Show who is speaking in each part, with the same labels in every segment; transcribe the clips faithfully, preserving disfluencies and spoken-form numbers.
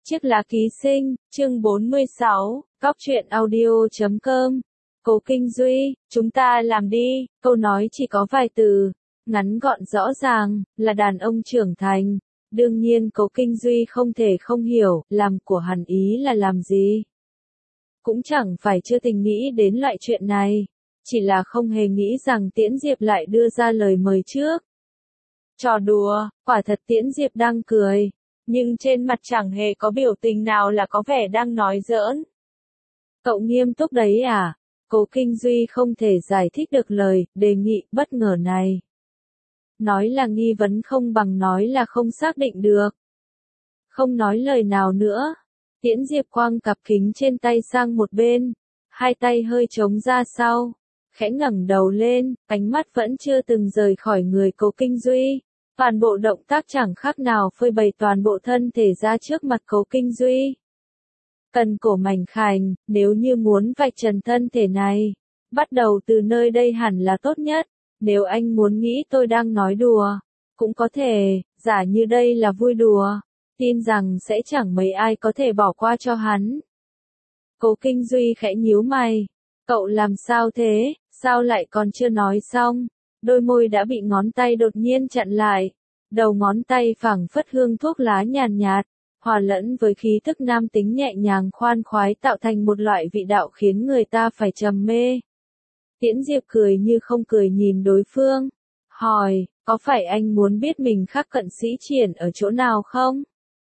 Speaker 1: Chiếc lá ký sinh, chương bốn mươi sáu, Cóc truyện audio chấm com. Cố Kinh Duy, chúng ta làm đi, câu nói chỉ có vài từ, ngắn gọn rõ ràng, là đàn ông trưởng thành. Đương nhiên Cố Kinh Duy không thể không hiểu, làm của hắn ý là làm gì. Cũng chẳng phải chưa từng nghĩ đến loại chuyện này, chỉ là không hề nghĩ rằng Tiễn Diệp lại đưa ra lời mời trước. Trò đùa, quả thật Tiễn Diệp đang cười, nhưng trên mặt chẳng hề có biểu tình nào là có vẻ đang nói giỡn. Cậu nghiêm túc đấy à? Cố Kinh Duy không thể giải thích được lời đề nghị bất ngờ này. Nói là nghi vấn không bằng nói là không xác định được. Không nói lời nào nữa, Tiễn Diệp quăng cặp kính trên tay sang một bên, hai tay hơi chống ra sau, khẽ ngẩng đầu lên, ánh mắt vẫn chưa từng rời khỏi người Cố Kinh Duy. Toàn bộ động tác chẳng khác nào phơi bày toàn bộ thân thể ra trước mặt Cố Kinh Duy. Cần cổ mảnh khảnh, nếu như muốn vạch trần thân thể này, bắt đầu từ nơi đây hẳn là tốt nhất. Nếu anh muốn nghĩ tôi đang nói đùa, cũng có thể, giả như đây là vui đùa, tin rằng sẽ chẳng mấy ai có thể bỏ qua cho hắn. Cố Kinh Duy khẽ nhíu mày, cậu làm sao thế, sao lại còn chưa nói xong? Đôi môi đã bị ngón tay đột nhiên chặn lại, đầu ngón tay phảng phất hương thuốc lá nhàn nhạt, hòa lẫn với khí thức nam tính nhẹ nhàng khoan khoái tạo thành một loại vị đạo khiến người ta phải trầm mê. Tiễn Diệp cười như không cười nhìn đối phương, hỏi, có phải anh muốn biết mình khác Cận Sĩ Triển ở chỗ nào không?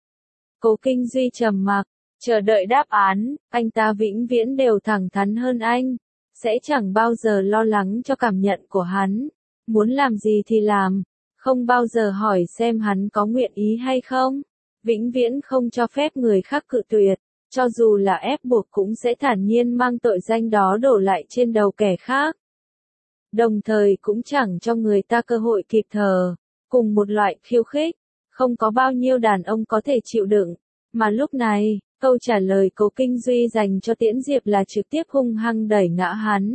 Speaker 1: Cố Kinh Duy trầm mặc, chờ đợi đáp án, anh ta vĩnh viễn đều thẳng thắn hơn anh, sẽ chẳng bao giờ lo lắng cho cảm nhận của hắn. Muốn làm gì thì làm, không bao giờ hỏi xem hắn có nguyện ý hay không, vĩnh viễn không cho phép người khác cự tuyệt, cho dù là ép buộc cũng sẽ thản nhiên mang tội danh đó đổ lại trên đầu kẻ khác. Đồng thời cũng chẳng cho người ta cơ hội kịp thở, cùng một loại khiêu khích, không có bao nhiêu đàn ông có thể chịu đựng, mà lúc này, câu trả lời Cố Kinh Duy dành cho Tiễn Diệp là trực tiếp hung hăng đẩy ngã hắn.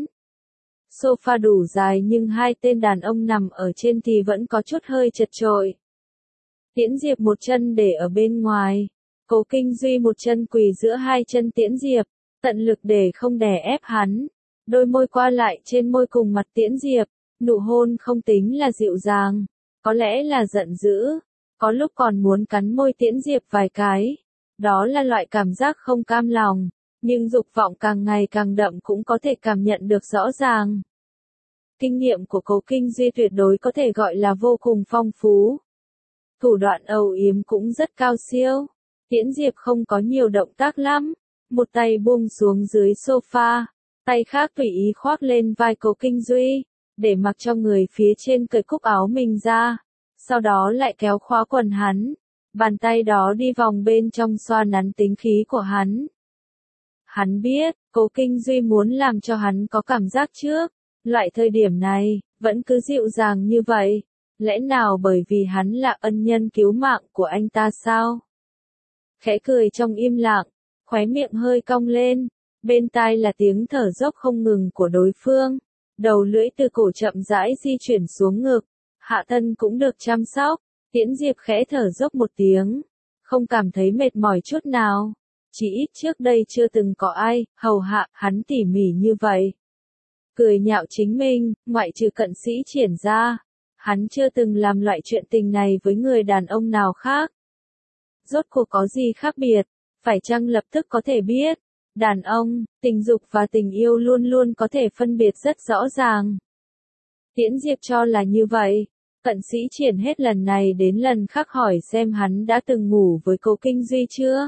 Speaker 1: Sofa đủ dài nhưng hai tên đàn ông nằm ở trên thì vẫn có chút hơi chật chội. Tiễn Diệp một chân để ở bên ngoài, Cố Kinh Duy một chân quỳ giữa hai chân Tiễn Diệp, tận lực để không đè ép hắn. Đôi môi qua lại trên môi cùng mặt Tiễn Diệp, nụ hôn không tính là dịu dàng, có lẽ là giận dữ, có lúc còn muốn cắn môi Tiễn Diệp vài cái. Đó là loại cảm giác không cam lòng, nhưng dục vọng càng ngày càng đậm cũng có thể cảm nhận được rõ ràng. Kinh nghiệm của Cố Kinh Duy tuyệt đối có thể gọi là vô cùng phong phú. Thủ đoạn âu yếm cũng rất cao siêu. Tiễn Diệp không có nhiều động tác lắm, một tay buông xuống dưới sofa, tay khác tùy ý khoác lên vai Cố Kinh Duy, để mặc cho người phía trên cởi cúc áo mình ra, sau đó lại kéo khóa quần hắn. Bàn tay đó đi vòng bên trong xoa nắn tính khí của hắn. Hắn biết, Cố Kinh Duy muốn làm cho hắn có cảm giác trước, loại thời điểm này, vẫn cứ dịu dàng như vậy. Lẽ nào bởi vì hắn là ân nhân cứu mạng của anh ta sao? Khẽ cười trong im lặng, khóe miệng hơi cong lên, bên tai là tiếng thở dốc không ngừng của đối phương. Đầu lưỡi từ cổ chậm rãi di chuyển xuống ngực, hạ thân cũng được chăm sóc. Tiễn Diệp khẽ thở dốc một tiếng, không cảm thấy mệt mỏi chút nào, chỉ ít trước đây chưa từng có ai hầu hạ hắn tỉ mỉ như vậy. Cười nhạo chính mình, ngoại trừ Cận Sĩ Triển ra, hắn chưa từng làm loại chuyện tình này với người đàn ông nào khác. Rốt cuộc có gì khác biệt, phải chăng lập tức có thể biết, đàn ông, tình dục và tình yêu luôn luôn có thể phân biệt rất rõ ràng. Tiễn Diệp cho là như vậy. Cận Sĩ Triển hết lần này đến lần khác hỏi xem hắn đã từng ngủ với Cố Kinh Duy chưa?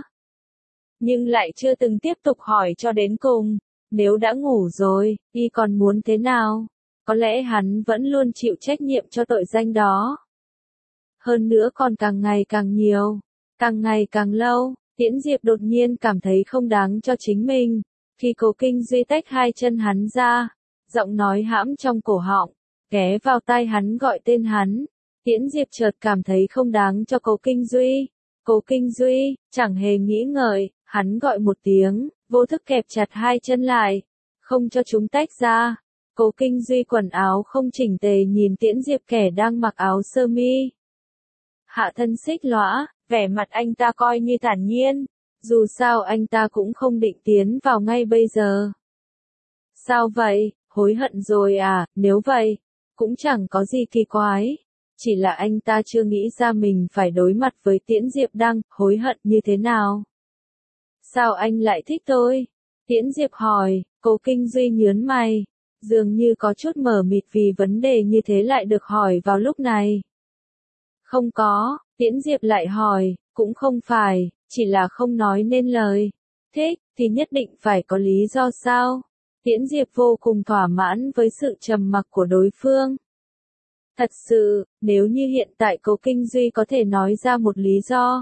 Speaker 1: Nhưng lại chưa từng tiếp tục hỏi cho đến cùng, nếu đã ngủ rồi, y còn muốn thế nào? Có lẽ hắn vẫn luôn chịu trách nhiệm cho tội danh đó. Hơn nữa còn càng ngày càng nhiều, càng ngày càng lâu, Tiễn Diệp đột nhiên cảm thấy không đáng cho chính mình, khi Cố Kinh Duy tách hai chân hắn ra, giọng nói hãm trong cổ họng. Ghé vào tai hắn gọi tên hắn, Tiễn Diệp chợt cảm thấy không đáng cho Cố Kinh Duy. Cố Kinh Duy, chẳng hề nghĩ ngợi, hắn gọi một tiếng, vô thức kẹp chặt hai chân lại, không cho chúng tách ra. Cố Kinh Duy quần áo không chỉnh tề nhìn Tiễn Diệp kẻ đang mặc áo sơ mi. Hạ thân xích lõa, vẻ mặt anh ta coi như thản nhiên, Dù sao anh ta cũng không định tiến vào ngay bây giờ. Sao vậy, hối hận rồi à, nếu vậy, cũng chẳng có gì kỳ quái. Chỉ là anh ta chưa nghĩ ra mình phải đối mặt với Tiễn Diệp đang hối hận như thế nào. Sao anh lại thích tôi? Tiễn Diệp hỏi, Cố Kinh Duy nhớn mày, dường như có chút mờ mịt vì vấn đề như thế lại được hỏi vào lúc này. Không có, Tiễn Diệp lại hỏi, cũng không phải, chỉ là không nói nên lời. Thích, thì nhất định phải có lý do sao? Tiễn Diệp vô cùng thỏa mãn với sự trầm mặc của đối phương. Thật sự, nếu như hiện tại Cố Kinh Duy có thể nói ra một lý do,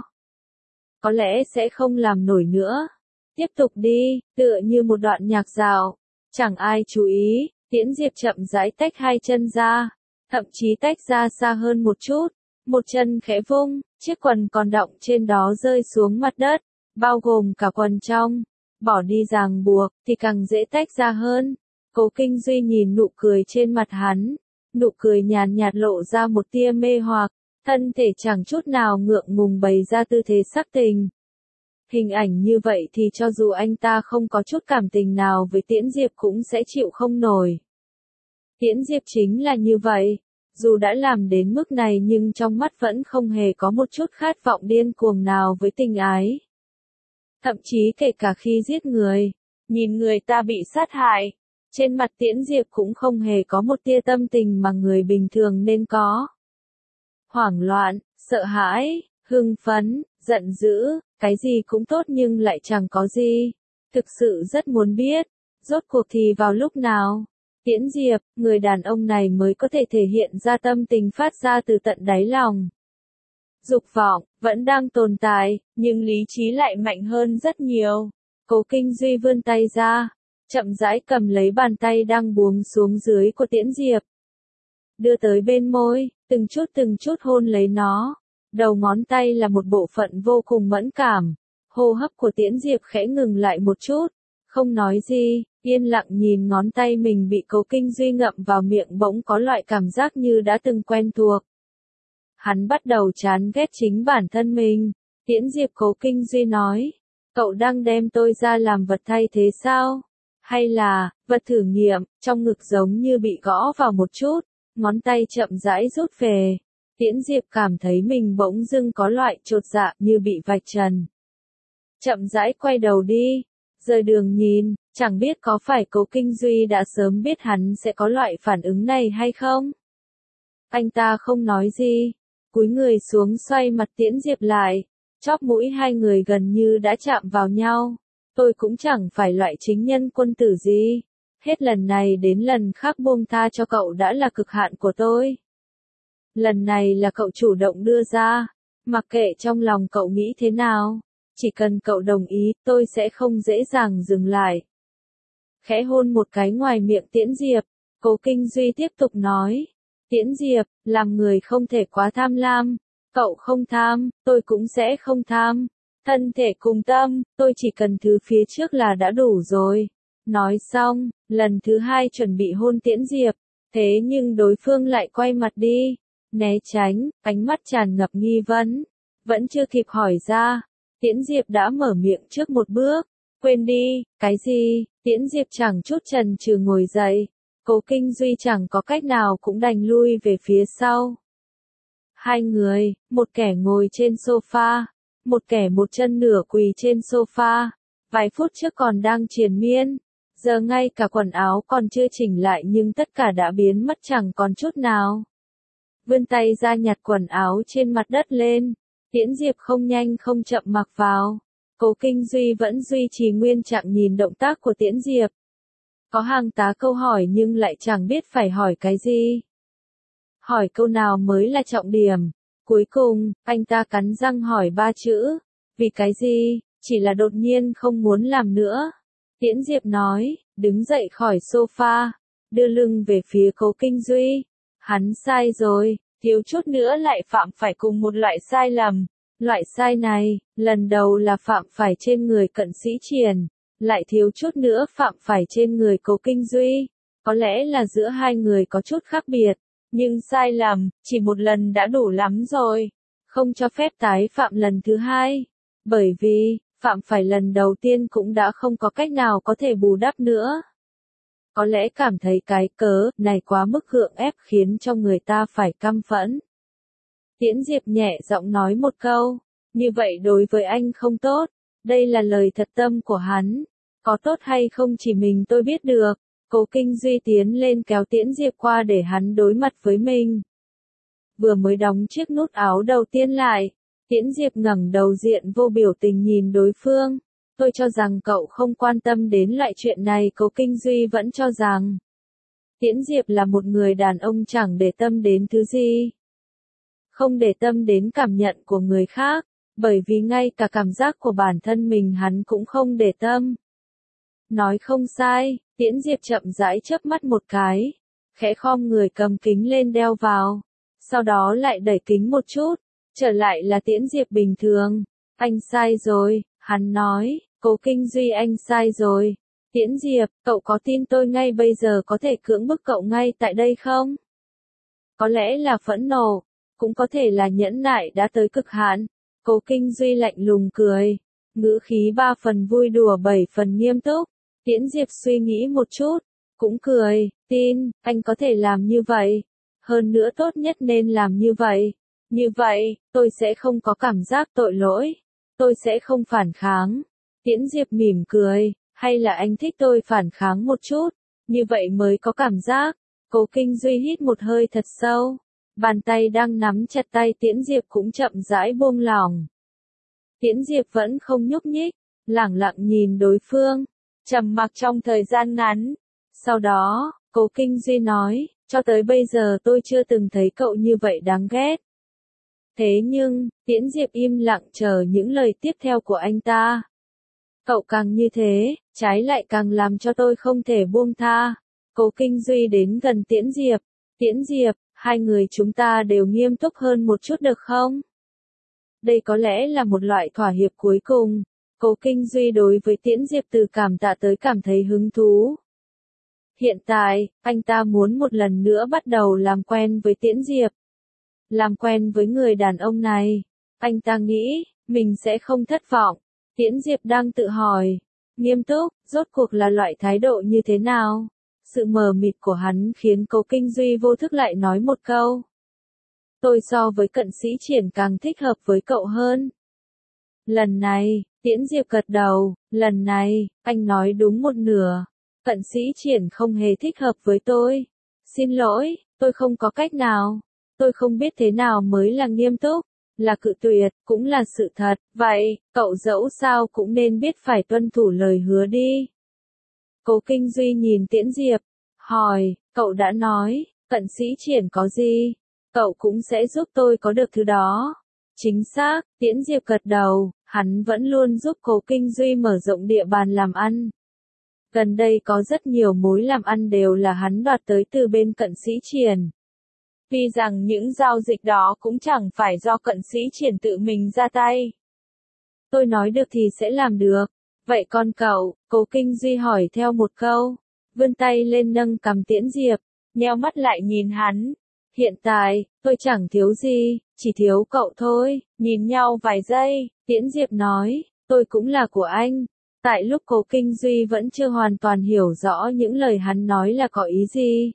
Speaker 1: có lẽ sẽ không làm nổi nữa. Tiếp tục đi, tựa như một đoạn nhạc dạo. Chẳng ai chú ý, Tiễn Diệp chậm rãi tách hai chân ra, thậm chí tách ra xa hơn một chút. Một chân khẽ vung, chiếc quần còn đọng trên đó rơi xuống mặt đất, bao gồm cả quần trong. Bỏ đi ràng buộc, thì càng dễ tách ra hơn. Cố Kinh Duy nhìn nụ cười trên mặt hắn. Nụ cười nhàn nhạt lộ ra một tia mê hoặc, thân thể chẳng chút nào ngượng ngùng bày ra tư thế sắc tình. Hình ảnh như vậy thì cho dù anh ta không có chút cảm tình nào với Tiễn Diệp cũng sẽ chịu không nổi. Tiễn Diệp chính là như vậy, dù đã làm đến mức này nhưng trong mắt vẫn không hề có một chút khát vọng điên cuồng nào với tình ái. Thậm chí kể cả khi giết người, nhìn người ta bị sát hại, trên mặt Tiễn Diệp cũng không hề có một tia tâm tình mà người bình thường nên có. Hoảng loạn, sợ hãi, hưng phấn, giận dữ, cái gì cũng tốt nhưng lại chẳng có gì. Thực sự rất muốn biết, rốt cuộc thì vào lúc nào, Tiễn Diệp, người đàn ông này mới có thể thể hiện ra tâm tình phát ra từ tận đáy lòng. Dục vọng, vẫn đang tồn tại, nhưng lý trí lại mạnh hơn rất nhiều. Cố Kinh Duy vươn tay ra, chậm rãi cầm lấy bàn tay đang buông xuống dưới của Tiễn Diệp. Đưa tới bên môi, từng chút từng chút hôn lấy nó. Đầu ngón tay là một bộ phận vô cùng mẫn cảm. Hô hấp của Tiễn Diệp khẽ ngừng lại một chút, không nói gì, yên lặng nhìn ngón tay mình bị Cố Kinh Duy ngậm vào miệng, bỗng có loại cảm giác như đã từng quen thuộc. Hắn bắt đầu chán ghét chính bản thân mình. Tiễn Diệp, Cố Kinh Duy nói, cậu đang đem tôi ra làm vật thay thế sao? Hay là, vật thử nghiệm, trong ngực giống như bị gõ vào một chút, ngón tay chậm rãi rút về. Tiễn Diệp cảm thấy mình bỗng dưng có loại chột dạ như bị vạch trần. Chậm rãi quay đầu đi, rời đường nhìn, chẳng biết có phải Cố Kinh Duy đã sớm biết hắn sẽ có loại phản ứng này hay không? Anh ta không nói gì, cúi người xuống xoay mặt Tiễn Diệp lại, chóp mũi hai người gần như đã chạm vào nhau. Tôi cũng chẳng phải loại chính nhân quân tử gì. Hết lần này đến lần khác buông tha cho cậu đã là cực hạn của tôi. Lần này là cậu chủ động đưa ra, mặc kệ trong lòng cậu nghĩ thế nào, chỉ cần cậu đồng ý, tôi sẽ không dễ dàng dừng lại. Khẽ hôn một cái ngoài miệng Tiễn Diệp, Cố Kinh Duy tiếp tục nói, Tiễn Diệp, làm người không thể quá tham lam, cậu không tham, tôi cũng sẽ không tham. Thân thể cùng tâm, tôi chỉ cần thứ phía trước là đã đủ rồi. Nói xong, lần thứ hai chuẩn bị hôn Tiễn Diệp, thế nhưng đối phương lại quay mặt đi, né tránh, ánh mắt tràn ngập nghi vấn. Vẫn chưa kịp hỏi ra, Tiễn Diệp đã mở miệng trước một bước. Quên đi, cái gì? Tiễn Diệp chẳng chút chần chừ ngồi dậy. Cố Kinh Duy chẳng có cách nào cũng đành lui về phía sau. Hai người, một kẻ ngồi trên sofa, một kẻ một chân nửa quỳ trên sofa. Vài phút trước còn đang triền miên, giờ ngay cả quần áo còn chưa chỉnh lại nhưng tất cả đã biến mất chẳng còn chút nào. Vươn tay ra nhặt quần áo trên mặt đất lên, Tiễn Diệp không nhanh không chậm mặc vào. Cố Kinh Duy vẫn duy trì nguyên trạng nhìn động tác của Tiễn Diệp. Có hàng tá câu hỏi nhưng lại chẳng biết phải hỏi cái gì. Hỏi câu nào mới là trọng điểm. Cuối cùng, anh ta cắn răng hỏi ba chữ. Vì cái gì? Chỉ là đột nhiên không muốn làm nữa. Tiễn Diệp nói, đứng dậy khỏi sofa, đưa lưng về phía Cố Kinh Duy. Hắn sai rồi, thiếu chút nữa lại phạm phải cùng một loại sai lầm. Loại sai này, lần đầu là phạm phải trên người Cận Sĩ Triền, lại thiếu chút nữa phạm phải trên người Cố Kinh Duy. Có lẽ là giữa hai người có chút khác biệt, nhưng sai lầm, chỉ một lần đã đủ lắm rồi. Không cho phép tái phạm lần thứ hai. Bởi vì, phạm phải lần đầu tiên cũng đã không có cách nào có thể bù đắp nữa. Có lẽ cảm thấy cái cớ này quá mức gượng ép khiến cho người ta phải căm phẫn. Tiễn Diệp nhẹ giọng nói một câu, như vậy đối với anh không tốt, đây là lời thật tâm của hắn, có tốt hay không chỉ mình tôi biết được. Cố Kinh Duy tiến lên kéo Tiễn Diệp qua để hắn đối mặt với mình. Vừa mới đóng chiếc nút áo đầu tiên lại, Tiễn Diệp ngẩng đầu diện vô biểu tình nhìn đối phương. Tôi cho rằng cậu không quan tâm đến loại chuyện này. Cố Kinh Duy vẫn cho rằng Tiễn Diệp là một người đàn ông chẳng để tâm đến thứ gì. Không để tâm đến cảm nhận của người khác, bởi vì ngay cả cảm giác của bản thân mình hắn cũng không để tâm. Nói không sai, Tiễn Diệp chậm rãi chớp mắt một cái, khẽ khom người cầm kính lên đeo vào, sau đó lại đẩy kính một chút, trở lại là Tiễn Diệp bình thường. Anh sai rồi, hắn nói, Cố Kinh Duy anh sai rồi. Tiễn Diệp, cậu có tin tôi ngay bây giờ có thể cưỡng bức cậu ngay tại đây không? Có lẽ là phẫn nộ, cũng có thể là nhẫn nại đã tới cực hạn. Cố Kinh Duy lạnh lùng cười, ngữ khí ba phần vui đùa bảy phần nghiêm túc. Tiễn Diệp suy nghĩ một chút, cũng cười, tin, anh có thể làm như vậy. Hơn nữa tốt nhất nên làm như vậy. Như vậy, tôi sẽ không có cảm giác tội lỗi. Tôi sẽ không phản kháng. Tiễn Diệp mỉm cười, hay là anh thích tôi phản kháng một chút, như vậy mới có cảm giác. Cố Kinh Duy hít một hơi thật sâu. Bàn tay đang nắm chặt tay Tiễn Diệp cũng chậm rãi buông lỏng. Tiễn Diệp vẫn không nhúc nhích, lẳng lặng nhìn đối phương, trầm mặc trong thời gian ngắn. Sau đó, Cố Kinh Duy nói, cho tới bây giờ tôi chưa từng thấy cậu như vậy đáng ghét. Thế nhưng, Tiễn Diệp im lặng chờ những lời tiếp theo của anh ta. Cậu càng như thế, trái lại càng làm cho tôi không thể buông tha. Cố Kinh Duy đến gần Tiễn Diệp. Tiễn Diệp, hai người chúng ta đều nghiêm túc hơn một chút được không? Đây có lẽ là một loại thỏa hiệp cuối cùng. Cố Kinh Duy đối với Tiễn Diệp từ cảm tạ tới cảm thấy hứng thú. Hiện tại, anh ta muốn một lần nữa bắt đầu làm quen với Tiễn Diệp. Làm quen với người đàn ông này. Anh ta nghĩ, mình sẽ không thất vọng. Tiễn Diệp đang tự hỏi. Nghiêm túc, rốt cuộc là loại thái độ như thế nào? Sự mờ mịt của hắn khiến Cố Kinh Duy vô thức lại nói một câu. Tôi so với Cận Sĩ Triển càng thích hợp với cậu hơn. Lần này, Tiễn Diệp gật đầu, lần này, anh nói đúng một nửa. Cận Sĩ Triển không hề thích hợp với tôi. Xin lỗi, tôi không có cách nào. Tôi không biết thế nào mới là nghiêm túc, là cự tuyệt, cũng là sự thật. Vậy, cậu dẫu sao cũng nên biết phải tuân thủ lời hứa đi. Cố Kinh Duy nhìn Tiễn Diệp, hỏi, cậu đã nói, Cận Sĩ Triển có gì? Cậu cũng sẽ giúp tôi có được thứ đó. Chính xác, Tiễn Diệp gật đầu, hắn vẫn luôn giúp Cố Kinh Duy mở rộng địa bàn làm ăn. Gần đây có rất nhiều mối làm ăn đều là hắn đoạt tới từ bên Cận Sĩ Triển. Tuy rằng những giao dịch đó cũng chẳng phải do Cận Sĩ Triển tự mình ra tay. Tôi nói được thì sẽ làm được. Vậy con cậu, Cố Kinh Duy hỏi theo một câu, vươn tay lên nâng cằm Tiễn Diệp, nheo mắt lại nhìn hắn. Hiện tại, tôi chẳng thiếu gì, chỉ thiếu cậu thôi. Nhìn nhau vài giây, Tiễn Diệp nói, tôi cũng là của anh. Tại lúc Cố Kinh Duy vẫn chưa hoàn toàn hiểu rõ những lời hắn nói là có ý gì.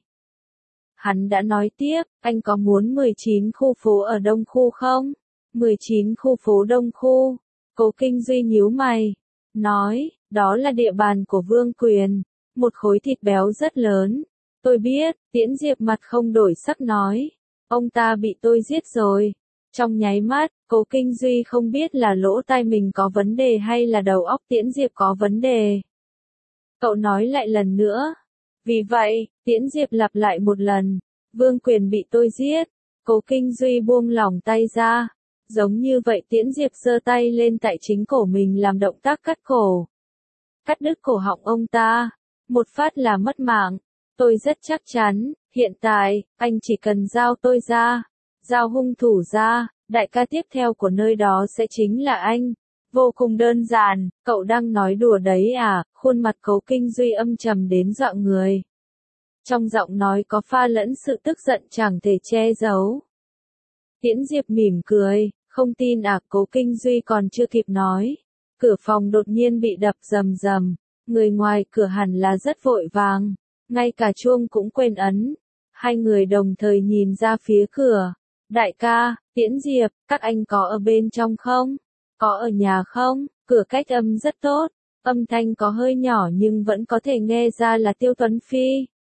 Speaker 1: Hắn đã nói tiếp, anh có muốn mười chín khu phố ở Đông Khu không? mười chín khu phố Đông Khu. Cố Kinh Duy nhíu mày, nói, đó là địa bàn của Vương Quyền, một khối thịt béo rất lớn. Tôi biết, Tiễn Diệp mặt không đổi sắc nói, ông ta bị tôi giết rồi. Trong nháy mắt, Cố Kinh Duy không biết là lỗ tai mình có vấn đề hay là đầu óc Tiễn Diệp có vấn đề. Cậu nói lại lần nữa. Vì vậy, Tiễn Diệp lặp lại một lần, Vương Quyền bị tôi giết. Cố Kinh Duy buông lỏng tay ra. Giống như vậy Tiễn Diệp giơ tay lên tại chính cổ mình làm động tác cắt cổ. Cắt đứt cổ họng ông ta. Một phát là mất mạng. Tôi rất chắc chắn, hiện tại, anh chỉ cần giao tôi ra. Giao hung thủ ra, đại ca tiếp theo của nơi đó sẽ chính là anh. Vô cùng đơn giản, cậu đang nói đùa đấy à? Khuôn mặt Cố Kinh Duy âm trầm đến dọa người. Trong giọng nói có pha lẫn sự tức giận chẳng thể che giấu. Tiễn Diệp mỉm cười, không tin à? Cố Kinh Duy còn chưa kịp nói. Cửa phòng đột nhiên bị đập rầm rầm, người ngoài cửa hẳn là rất vội vàng, ngay cả chuông cũng quên ấn. Hai người đồng thời nhìn ra phía cửa. Đại ca, Tiễn Diệp, các anh có ở bên trong không? Có ở nhà không? Cửa cách âm rất tốt, âm thanh có hơi nhỏ nhưng vẫn có thể nghe ra là Tiêu Tuấn Phi.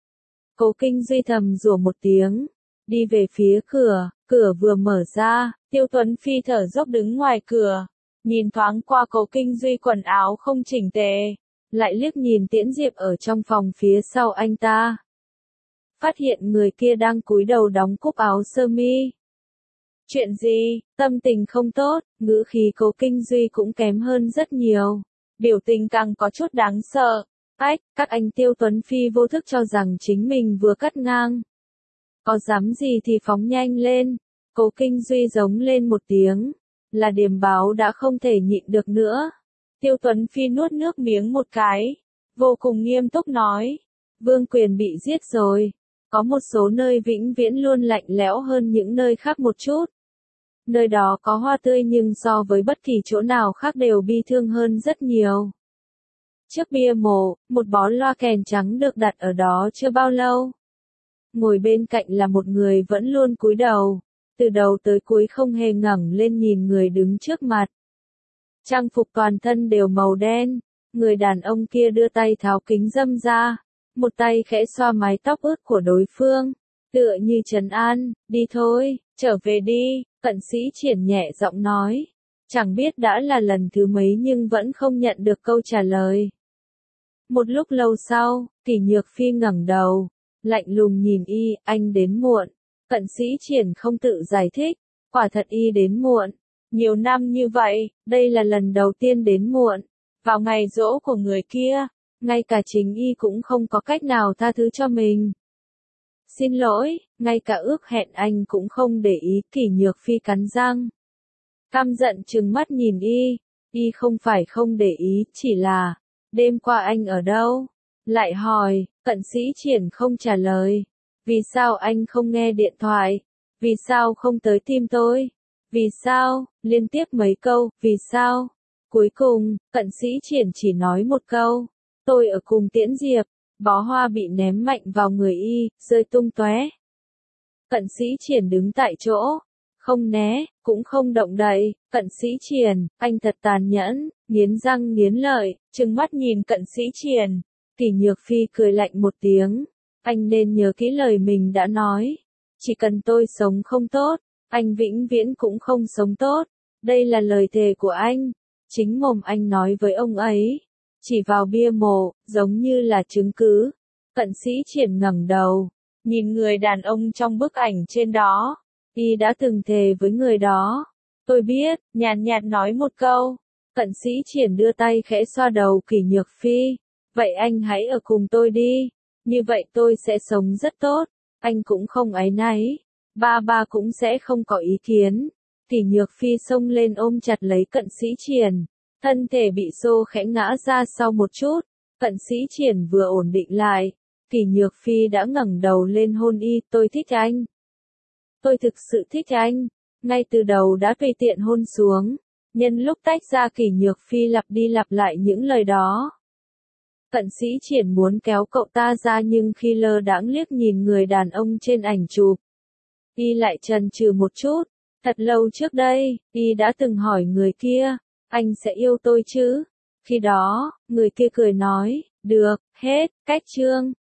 Speaker 1: Cố Kinh Duy thầm rủa một tiếng, đi về phía cửa, cửa vừa mở ra, Tiêu Tuấn Phi thở dốc đứng ngoài cửa, nhìn thoáng qua Cố Kinh Duy quần áo không chỉnh tề, lại liếc nhìn Tiễn Diệp ở trong phòng phía sau anh ta. Phát hiện người kia đang cúi đầu đóng cúc áo sơ mi. Chuyện gì? Tâm tình không tốt, ngữ khí Cố Kinh Duy cũng kém hơn rất nhiều. Biểu tình càng có chút đáng sợ. Ách, các anh Tiêu Tuấn Phi vô thức cho rằng chính mình vừa cắt ngang. Có dám gì thì phóng nhanh lên. Cố Kinh Duy giống lên một tiếng. Là Điềm Báo đã không thể nhịn được nữa. Tiêu Tuấn Phi nuốt nước miếng một cái. Vô cùng nghiêm túc nói. Vương Quyền bị giết rồi. Có một số nơi vĩnh viễn luôn lạnh lẽo hơn những nơi khác một chút. Nơi đó có hoa tươi nhưng so với bất kỳ chỗ nào khác đều bi thương hơn rất nhiều. Trước bia mộ, một bó loa kèn trắng được đặt ở đó chưa bao lâu. Ngồi bên cạnh là một người vẫn luôn cúi đầu, từ đầu tới cuối không hề ngẩng lên nhìn người đứng trước mặt. Trang phục toàn thân đều màu đen, người đàn ông kia đưa tay tháo kính râm ra, một tay khẽ xoa mái tóc ướt của đối phương, tựa như trấn an, đi thôi, trở về đi, Cận Sĩ Triển nhẹ giọng nói. Chẳng biết đã là lần thứ mấy nhưng vẫn không nhận được câu trả lời. Một lúc lâu sau, Kỷ Nhược Phi ngẩng đầu, lạnh lùng nhìn y, anh đến muộn. Cận Sĩ Triển không tự giải thích, quả thật y đến muộn. Nhiều năm như vậy, đây là lần đầu tiên đến muộn. Vào ngày giỗ của người kia, ngay cả chính y cũng không có cách nào tha thứ cho mình. Xin lỗi, ngay cả ước hẹn anh cũng không để ý. Kỷ Nhược Phi cắn răng. Căm giận trừng mắt nhìn y, y không phải không để ý, chỉ là, đêm qua anh ở đâu? Lại hỏi, Cận Sĩ Triển không trả lời. Vì sao anh không nghe điện thoại? Vì sao không tới tìm tôi? Vì sao? Liên tiếp mấy câu, vì sao? Cuối cùng, Cận Sĩ Triển chỉ nói một câu. Tôi ở cùng Tiễn Diệp. Bó hoa bị ném mạnh vào người y, rơi tung tóe. Cận Sĩ Triển đứng tại chỗ, không né, cũng không động đậy. Cận Sĩ Triển, anh thật tàn nhẫn, nghiến răng nghiến lợi, trừng mắt nhìn Cận Sĩ Triển. Kỷ Nhược Phi cười lạnh một tiếng, anh nên nhớ kỹ lời mình đã nói. Chỉ cần tôi sống không tốt, anh vĩnh viễn cũng không sống tốt. Đây là lời thề của anh. Chính mồm anh nói với ông ấy. Chỉ vào bia mộ, giống như là chứng cứ. Cận Sĩ Triển ngẩng đầu, nhìn người đàn ông trong bức ảnh trên đó. Y đã từng thề với người đó. Tôi biết, nhàn nhạt nói một câu. Cận Sĩ Triển đưa tay khẽ xoa đầu Kỷ Nhược Phi. Vậy anh hãy ở cùng tôi đi. Như vậy tôi sẽ sống rất tốt. Anh cũng không áy náy. Ba ba cũng sẽ không có ý kiến. Kỷ Nhược Phi xông lên ôm chặt lấy Cận Sĩ Triển. Thân thể bị xô khẽ ngã ra sau một chút. Cận Sĩ Triển vừa ổn định lại. Kỷ Nhược Phi đã ngẩng đầu lên hôn y. Tôi thích anh. Tôi thực sự thích anh. Ngay từ đầu đã tùy tiện hôn xuống. Nhân lúc tách ra Kỷ Nhược Phi lặp đi lặp lại những lời đó. Cận Sĩ Triển muốn kéo cậu ta ra nhưng khi lơ đãng liếc nhìn người đàn ông trên ảnh chụp. Y lại chần chừ một chút. Thật lâu trước đây, y đã từng hỏi người kia. Anh sẽ yêu tôi chứ? Khi đó, người kia cười nói. Được, hết, cách chương.